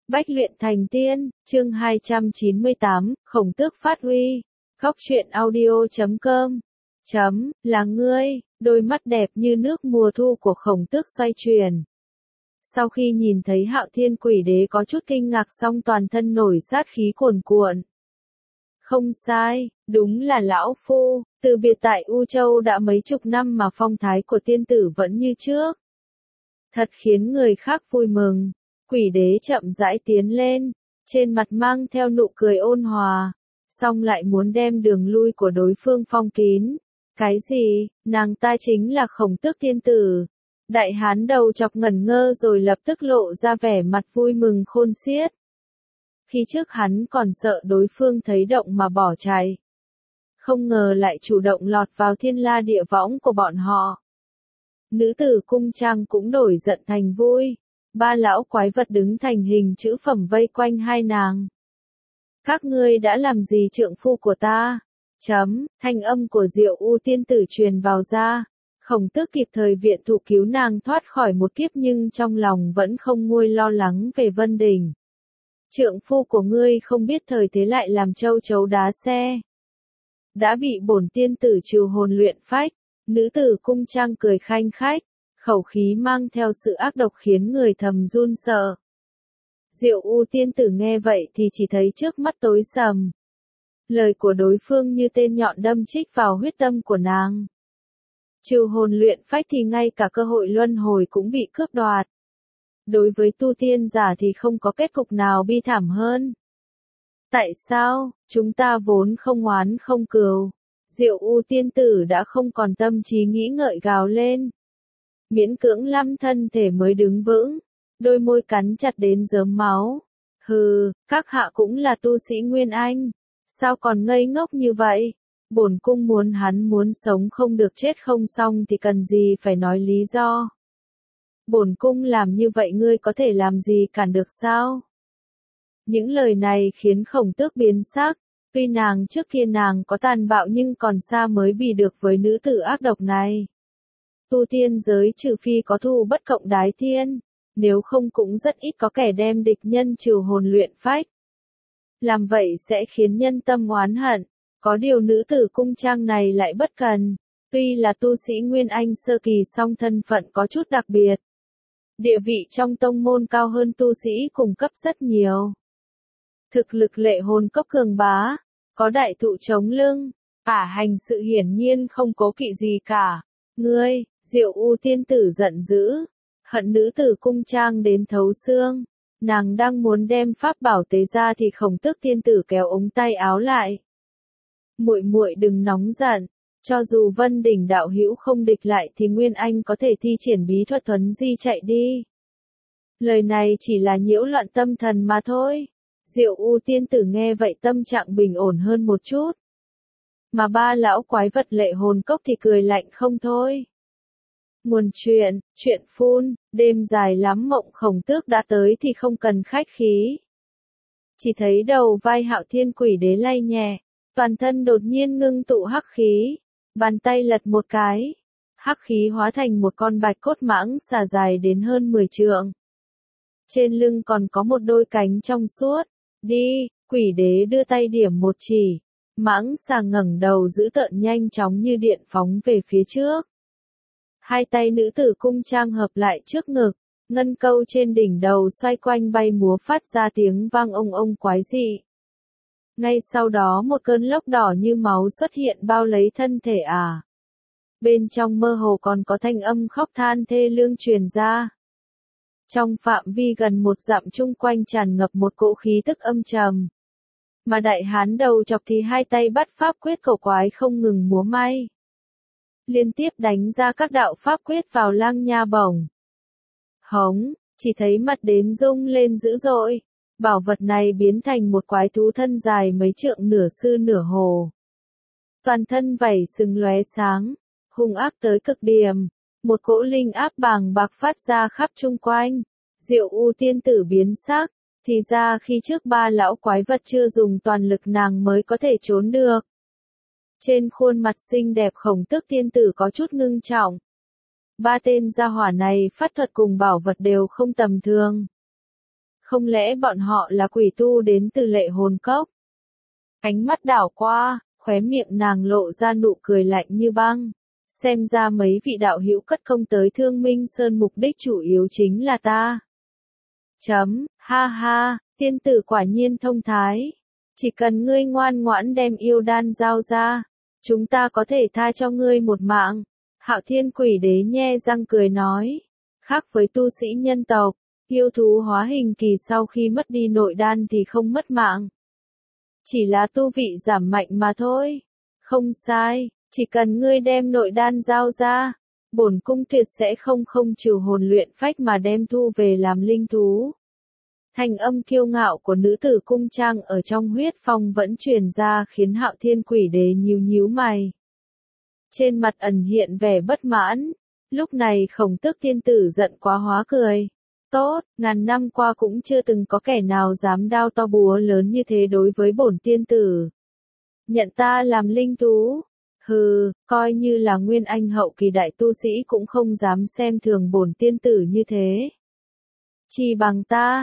Bách luyện thành tiên, chương 298, Khổng Tước phát uy. Góc truyện audio.com. Là ngươi, đôi mắt đẹp như nước mùa thu của Khổng Tước xoay chuyển. Sau khi nhìn thấy Hạo Thiên Quỷ Đế có chút kinh ngạc xong toàn thân nổi sát khí cuồn cuộn. Không sai, đúng là lão phu, từ biệt tại U Châu đã mấy chục năm mà phong thái của tiên tử vẫn như trước. Thật khiến người khác vui mừng. Quỷ đế chậm rãi tiến lên, trên mặt mang theo nụ cười ôn hòa, song lại muốn đem đường lui của đối phương phong kín. Cái gì, nàng ta chính là Khổng Tước tiên tử. Đại hán đầu chọc ngẩn ngơ rồi lập tức lộ ra vẻ mặt vui mừng khôn xiết. Khi trước hắn còn sợ đối phương thấy động mà bỏ chạy. Không ngờ lại chủ động lọt vào thiên la địa võng của bọn họ. Nữ tử cung trang cũng đổi giận thành vui. Ba lão quái vật đứng thành hình chữ phẩm vây quanh hai nàng. Các ngươi đã làm gì trượng phu của ta? Thanh âm của Diệu U tiên tử truyền vào ra. Khổng Tước kịp thời viện thủ cứu nàng thoát khỏi một kiếp nhưng trong lòng vẫn không nguôi lo lắng về Vân Đình. Trượng phu của ngươi không biết thời thế lại làm châu chấu đá xe. Đã bị bổn tiên tử trừ hồn luyện phách. Nữ tử cung trang cười khanh khách. Khẩu khí mang theo sự ác độc khiến người thầm run sợ. Diệu U tiên tử nghe vậy thì chỉ thấy trước mắt tối sầm. Lời của đối phương như tên nhọn đâm chích vào huyết tâm của nàng. Trừ hồn luyện phách thì ngay cả cơ hội luân hồi cũng bị cướp đoạt. Đối với tu tiên giả thì không có kết cục nào bi thảm hơn. Tại sao, chúng ta vốn không oán không cừu. Diệu U tiên tử đã không còn tâm trí nghĩ ngợi gào lên. Miễn cưỡng lăm thân thể mới đứng vững, đôi môi cắn chặt đến rớm máu. Hừ, các hạ cũng là tu sĩ Nguyên Anh, sao còn ngây ngốc như vậy? Bổn cung muốn hắn muốn sống không được chết không xong thì cần gì phải nói lý do. Bổn cung làm như vậy ngươi có thể làm gì cản được sao? Những lời này khiến Khổng Tước biến sắc, tuy nàng trước kia nàng có tàn bạo nhưng còn xa mới bị được với nữ tử ác độc này. Tu tiên giới trừ phi có thù bất cộng đái thiên, nếu không cũng rất ít có kẻ đem địch nhân trừ hồn luyện phách. Làm vậy sẽ khiến nhân tâm oán hận, có điều nữ tử cung trang này lại bất cần, tuy là tu sĩ Nguyên Anh sơ kỳ song thân phận có chút đặc biệt. Địa vị trong tông môn cao hơn tu sĩ cùng cấp rất nhiều. Thực lực lệ hồn cốc cường bá, có đại thụ chống lưng, hành sự hiển nhiên không cố kỵ gì cả. Ngươi, Diệu U tiên tử giận dữ, hận nữ tử cung trang đến thấu xương. Nàng đang muốn đem pháp bảo tế ra thì Khổng Tước tiên tử kéo ống tay áo lại. Muội muội đừng nóng giận, cho dù Vân Đỉnh đạo hữu không địch lại thì Nguyên Anh có thể thi triển bí thuật thuấn di chạy đi. Lời này chỉ là nhiễu loạn tâm thần mà thôi. Diệu U tiên tử nghe vậy tâm trạng bình ổn hơn một chút. Mà ba lão quái vật lệ hồn cốc thì cười lạnh không thôi. Nguồn chuyện phun, đêm dài lắm mộng Khổng Tước đã tới thì không cần khách khí. Chỉ thấy đầu vai Hạo Thiên Quỷ Đế lay nhẹ, toàn thân đột nhiên ngưng tụ hắc khí, bàn tay lật một cái, hắc khí hóa thành một con bạch cốt mãng xà dài đến hơn 10 trượng. Trên lưng còn có một đôi cánh trong suốt, đi, Quỷ Đế đưa tay điểm một chỉ, mãng xà ngẩng đầu dữ tợn nhanh chóng như điện phóng về phía trước. Hai tay nữ tử cung trang hợp lại trước ngực, ngân câu trên đỉnh đầu xoay quanh bay múa phát ra tiếng vang ông quái dị. Ngay sau đó một cơn lốc đỏ như máu xuất hiện bao lấy thân thể Bên trong mơ hồ còn có thanh âm khóc than thê lương truyền ra. Trong phạm vi gần một dặm chung quanh tràn ngập một cỗ khí tức âm trầm. Mà đại hán đầu chọc thì hai tay bắt pháp quyết cổ quái không ngừng múa may. Liên tiếp đánh ra các đạo pháp quyết vào Lang Nha Bổng. Hống, chỉ thấy mặt đến rung lên dữ dội. Bảo vật này biến thành một quái thú thân dài mấy trượng nửa sư nửa hồ. Toàn thân vảy sừng lóe sáng, hung ác tới cực điểm. Một cỗ linh áp bàng bạc phát ra khắp chung quanh. Diệu U tiên tử biến sắc, thì ra khi trước ba lão quái vật chưa dùng toàn lực nàng mới có thể trốn được. Trên khuôn mặt xinh đẹp Khổng Tước tiên tử có chút ngưng trọng. Ba tên gia hỏa này phát thuật cùng bảo vật đều không tầm thường. Không lẽ bọn họ là quỷ tu đến từ Lệ Hồn Cốc? Ánh mắt đảo qua, khóe miệng nàng lộ ra nụ cười lạnh như băng. Xem ra mấy vị đạo hữu cất công tới Thương Minh Sơn mục đích chủ yếu chính là ta. Ha ha, tiên tử quả nhiên thông thái. Chỉ cần ngươi ngoan ngoãn đem yêu đan giao ra, chúng ta có thể tha cho ngươi một mạng. Hạo Thiên Quỷ Đế nhe răng cười nói. Khác với tu sĩ nhân tộc, yêu thú hóa hình kỳ sau khi mất đi nội đan thì không mất mạng. Chỉ là tu vị giảm mạnh mà thôi. Không sai, chỉ cần ngươi đem nội đan giao ra, bổn cung tuyệt sẽ không trừ hồn luyện phách mà đem thu về làm linh thú. Thanh âm kiêu ngạo của nữ tử cung trang ở trong huyết phong vẫn truyền ra khiến Hạo Thiên Quỷ Đế nhíu nhíu mày. Trên mặt ẩn hiện vẻ bất mãn, lúc này Khổng Tước tiên tử giận quá hóa cười. Tốt, ngàn năm qua cũng chưa từng có kẻ nào dám đao to búa lớn như thế đối với bổn tiên tử. Nhận ta làm linh thú. Hừ, coi như là nguyên anh hậu kỳ đại tu sĩ cũng không dám xem thường bổn tiên tử như thế. Chỉ bằng ta,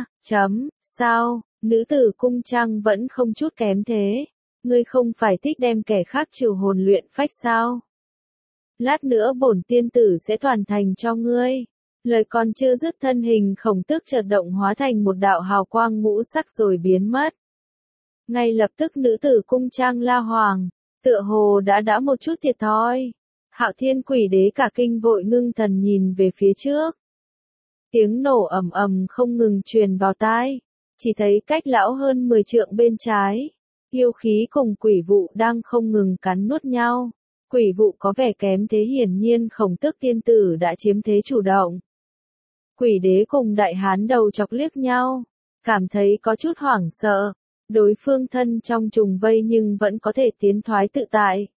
sao, nữ tử cung trang vẫn không chút kém thế. Ngươi không phải thích đem kẻ khác trừ hồn luyện phách sao? Lát nữa bổn tiên tử sẽ toàn thành cho ngươi. Lời còn chưa dứt thân hình Khổng Tước chợt động hóa thành một đạo hào quang ngũ sắc rồi biến mất. Ngay lập tức nữ tử cung trang la hoàng, tựa hồ đã một chút thiệt thòi. Hạo Thiên Quỷ Đế cả kinh vội ngưng thần nhìn về phía trước. Tiếng nổ ầm ầm không ngừng truyền vào tai, chỉ thấy cách lão hơn 10 trượng bên trái, yêu khí cùng quỷ vụ đang không ngừng cắn nuốt nhau. Quỷ vụ có vẻ kém thế, hiển nhiên Khổng Tước tiên tử đã chiếm thế chủ động. Quỷ Đế cùng đại hán đầu chọc liếc nhau, cảm thấy có chút hoảng sợ. Đối phương thân trong trùng vây nhưng vẫn có thể tiến thoái tự tại.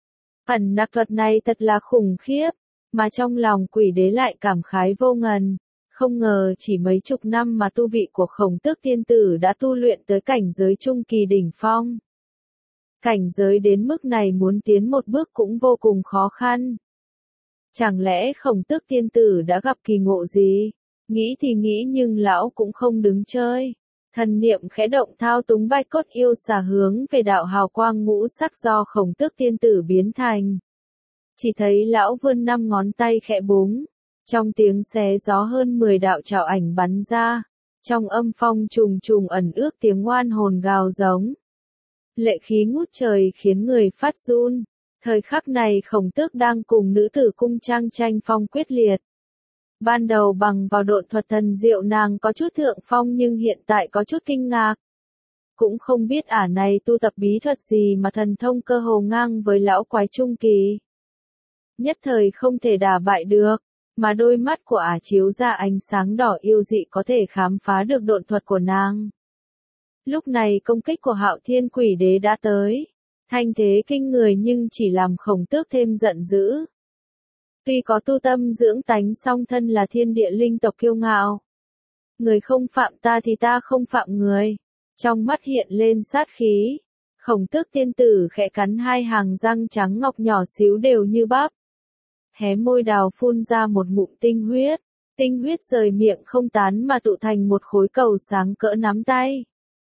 Ẩn nặc thuật này thật là khủng khiếp, mà trong lòng Quỷ Đế lại cảm khái vô ngần. Không ngờ chỉ mấy chục năm mà tu vị của Khổng Tước tiên tử đã tu luyện tới cảnh giới trung kỳ đỉnh phong. Cảnh giới đến mức này muốn tiến một bước cũng vô cùng khó khăn. Chẳng lẽ Khổng Tước tiên tử đã gặp kỳ ngộ gì? Nghĩ thì nghĩ nhưng lão cũng không đứng chơi. Thần niệm khẽ động thao túng Bạch Cốt yêu xà hướng về đạo hào quang ngũ sắc do Khổng Tước tiên tử biến thành. Chỉ thấy lão vươn 5 ngón tay khẽ búng, trong tiếng xé gió hơn 10 đạo trảo ảnh bắn ra, trong âm phong trùng trùng ẩn ước tiếng oan hồn gào giống. Lệ khí ngút trời khiến người phát run. Thời khắc này Khổng Tước đang cùng nữ tử cung trang tranh phong quyết liệt. Ban đầu bằng vào độn thuật thần diệu nàng có chút thượng phong nhưng hiện tại có chút kinh ngạc. Cũng không biết ả này tu tập bí thuật gì mà thần thông cơ hồ ngang với lão quái trung kỳ. Nhất thời không thể đả bại được, mà đôi mắt của ả chiếu ra ánh sáng đỏ yêu dị có thể khám phá được độn thuật của nàng. Lúc này công kích của Hạo Thiên Quỷ Đế đã tới. Thanh thế kinh người nhưng chỉ làm Khổng Tước thêm giận dữ. Tuy có tu tâm dưỡng tánh song thân là thiên địa linh tộc kiêu ngạo. Người không phạm ta thì ta không phạm người. Trong mắt hiện lên sát khí. Khổng Tước tiên tử khẽ cắn hai hàng răng trắng ngọc nhỏ xíu đều như bắp. Hé môi đào phun ra một ngụm tinh huyết. Tinh huyết rời miệng không tán mà tụ thành một khối cầu sáng cỡ nắm tay.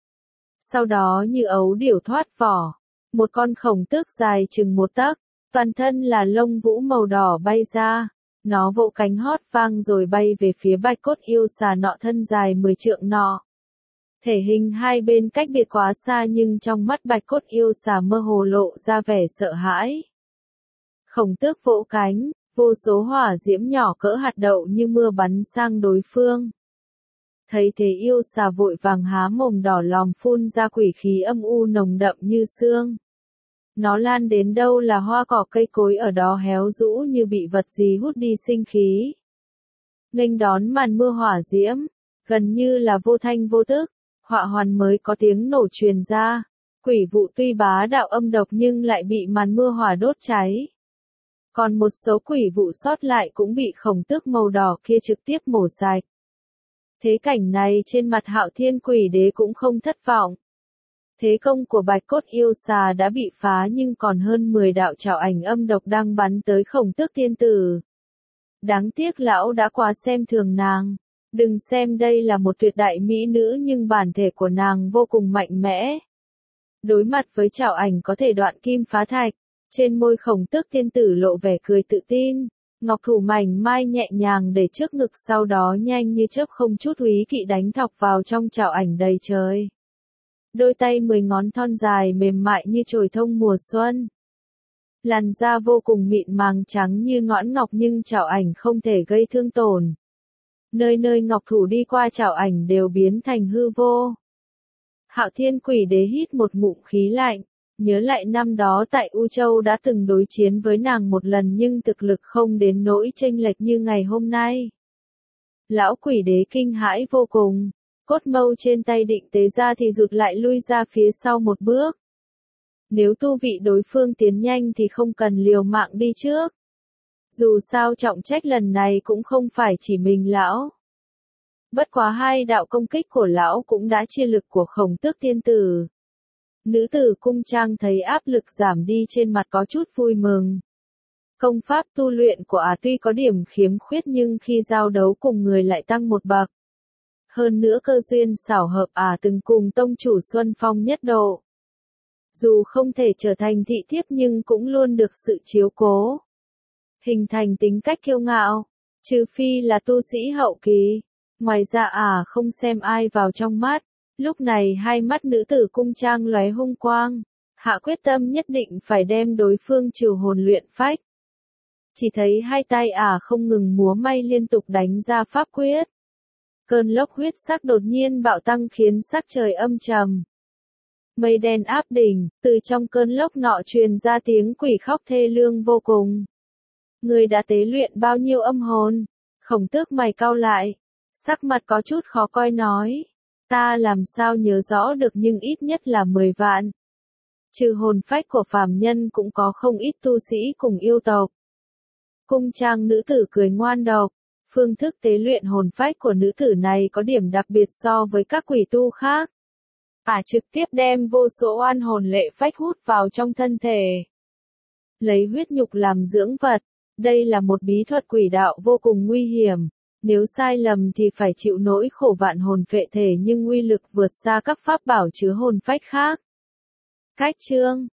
Sau đó như ấu điểu thoát vỏ. Một con khổng tước dài chừng 1 tấc, toàn thân là lông vũ màu đỏ bay ra. Nó vỗ cánh hót vang rồi bay về phía Bạch Cốt yêu xà nọ thân dài 10 trượng nọ. Thể hình hai bên cách biệt quá xa nhưng trong mắt Bạch Cốt yêu xà mơ hồ lộ ra vẻ sợ hãi. Khổng tước vỗ cánh, vô số hỏa diễm nhỏ cỡ hạt đậu như mưa bắn sang đối phương. Thấy thế yêu xà vội vàng há mồm đỏ lòm phun ra quỷ khí âm u nồng đậm như xương. Nó lan đến đâu là hoa cỏ cây cối ở đó héo rũ như bị vật gì hút đi sinh khí. Nghênh đón màn mưa hỏa diễm, gần như là vô thanh vô tức, họa hoàn mới có tiếng nổ truyền ra. Quỷ vụ tuy bá đạo âm độc nhưng lại bị màn mưa hỏa đốt cháy. Còn một số quỷ vụ sót lại cũng bị khổng tước màu đỏ kia trực tiếp mổ sạch. Thế cảnh này trên mặt Hạo Thiên Quỷ Đế cũng không thất vọng. Thế công của Bạch Cốt yêu xà đã bị phá nhưng còn hơn 10 đạo trảo ảnh âm độc đang bắn tới Khổng Tước tiên tử. Đáng tiếc lão đã quá xem thường nàng. Đừng xem đây là một tuyệt đại mỹ nữ nhưng bản thể của nàng vô cùng mạnh mẽ. Đối mặt với trảo ảnh có thể đoạn kim phá thạch, trên môi Khổng Tước tiên tử lộ vẻ cười tự tin, ngọc thủ mảnh mai nhẹ nhàng để trước ngực sau đó nhanh như chớp không chút úy kỵ đánh thọc vào trong trảo ảnh đầy trời. Đôi tay 10 ngón thon dài mềm mại như chồi thông mùa xuân. Làn da vô cùng mịn màng trắng như nõn ngọc nhưng trảo ảnh không thể gây thương tổn. Nơi nơi ngọc thủ đi qua trảo ảnh đều biến thành hư vô. Hạo Thiên Quỷ Đế hít một ngụm khí lạnh, nhớ lại năm đó tại U Châu đã từng đối chiến với nàng một lần nhưng thực lực không đến nỗi chênh lệch như ngày hôm nay. Lão Quỷ Đế kinh hãi vô cùng, cốt mâu trên tay định tế ra thì rụt lại lui ra phía sau một bước. Nếu tu vị đối phương tiến nhanh thì không cần liều mạng đi trước. Dù sao trọng trách lần này cũng không phải chỉ mình lão. Bất quá hai đạo công kích của lão cũng đã chia lực của Khổng Tước tiên tử. Nữ tử cung trang thấy áp lực giảm đi trên mặt có chút vui mừng. Công pháp tu luyện của tuy có điểm khiếm khuyết nhưng khi giao đấu cùng người lại tăng một bậc. Hơn nữa cơ duyên xảo hợp từng cùng tông chủ Xuân Phong nhất độ. Dù không thể trở thành thị thiếp nhưng cũng luôn được sự chiếu cố. Hình thành tính cách kiêu ngạo, trừ phi là tu sĩ hậu kỳ. Ngoài ra không xem ai vào trong mắt. Lúc này hai mắt nữ tử cung trang lóe hung quang. Hạ quyết tâm nhất định phải đem đối phương trừ hồn luyện phách. Chỉ thấy hai tay không ngừng múa may liên tục đánh ra pháp quyết. Cơn lốc huyết sắc đột nhiên bạo tăng khiến sắc trời âm trầm. Mây đen áp đỉnh, từ trong cơn lốc nọ truyền ra tiếng quỷ khóc thê lương vô cùng. Người đã tế luyện bao nhiêu âm hồn? Khổng Tước mày cau lại, sắc mặt có chút khó coi nói. Ta làm sao nhớ rõ được nhưng ít nhất là 10 vạn. Trừ hồn phách của phàm nhân cũng có không ít tu sĩ cùng yêu tộc. Cung trang nữ tử cười ngoan độc. Phương thức tế luyện hồn phách của nữ tử này có điểm đặc biệt so với các quỷ tu khác. Trực tiếp đem vô số oan hồn lệ phách hút vào trong thân thể. Lấy huyết nhục làm dưỡng vật. Đây là một bí thuật quỷ đạo vô cùng nguy hiểm. Nếu sai lầm thì phải chịu nỗi khổ vạn hồn phệ thể nhưng uy lực vượt xa các pháp bảo chứa hồn phách khác. Cách chương